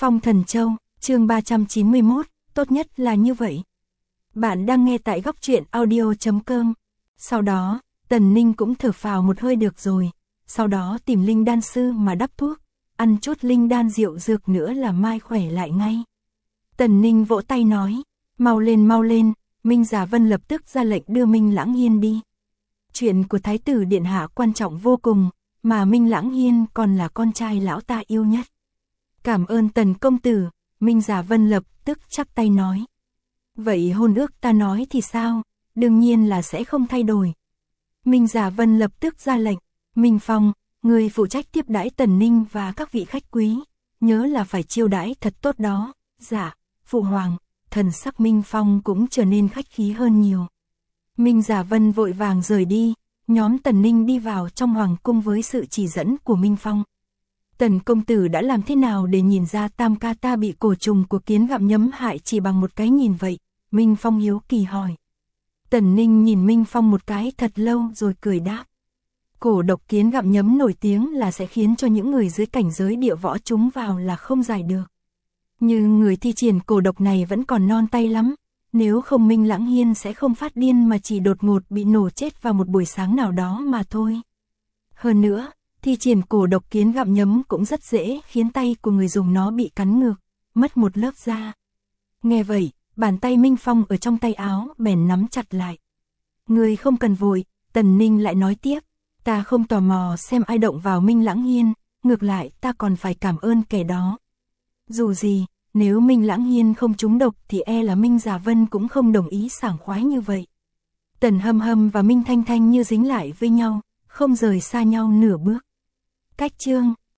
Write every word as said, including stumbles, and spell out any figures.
Phong Thần Châu, chương ba trăm chín mươi mốt, tốt nhất là như vậy. Bạn đang nghe tại góc truyện audio chấm com. Sau đó, Tần Ninh cũng thở phào một hơi được rồi, sau đó tìm linh đan sư mà đắp thuốc, ăn chút linh đan rượu dược nữa là mai khỏe lại ngay. Tần Ninh vỗ tay nói, mau lên mau lên, Minh Giả Vân lập tức ra lệnh đưa Minh Lãng Hiên đi. Chuyện của Thái tử Điện Hạ quan trọng vô cùng, mà Minh Lãng Hiên còn là con trai lão ta yêu nhất. Cảm ơn Tần công tử, Minh Giả Vân lập tức chắp tay nói. Vậy hôn ước ta nói thì sao, đương nhiên là sẽ không thay đổi. Minh Giả Vân lập tức ra lệnh, Minh Phong, người phụ trách tiếp đãi Tần Ninh và các vị khách quý, nhớ là phải chiêu đãi thật tốt đó. Dạ, phụ hoàng. Thần sắc Minh Phong cũng trở nên khách khí hơn nhiều. Minh Giả Vân vội vàng rời đi, nhóm Tần Ninh đi vào trong hoàng cung với sự chỉ dẫn của Minh Phong. Tần công tử đã làm thế nào để nhìn ra tam ca ta bị cổ trùng của kiến gặm nhấm hại chỉ bằng một cái nhìn vậy? Minh Phong hiếu kỳ hỏi. Tần Ninh nhìn Minh Phong một cái thật lâu rồi cười đáp. Cổ độc kiến gặm nhấm nổi tiếng là sẽ khiến cho những người dưới cảnh giới địa võ chúng vào là không giải được. Nhưng người thi triển cổ độc này vẫn còn non tay lắm, nếu không Minh Lãng Hiên sẽ không phát điên mà chỉ đột ngột bị nổ chết vào một buổi sáng nào đó mà thôi. Hơn nữa, thi triển cổ độc kiến gặm nhấm cũng rất dễ khiến tay của người dùng nó bị cắn ngược, mất một lớp da. Nghe vậy, bàn tay Minh Phong ở trong tay áo bèn nắm chặt lại. Người không cần vội, Tần Ninh lại nói tiếp, ta không tò mò xem ai động vào Minh Lãng Hiên, ngược lại ta còn phải cảm ơn kẻ đó. Dù gì, nếu Minh Lãng Hiên không trúng độc thì e là Minh Giả Vân cũng không đồng ý sảng khoái như vậy. Tần Hâm Hâm và Minh Thanh Thanh như dính lại với nhau, không rời xa nhau nửa bước. Cách chương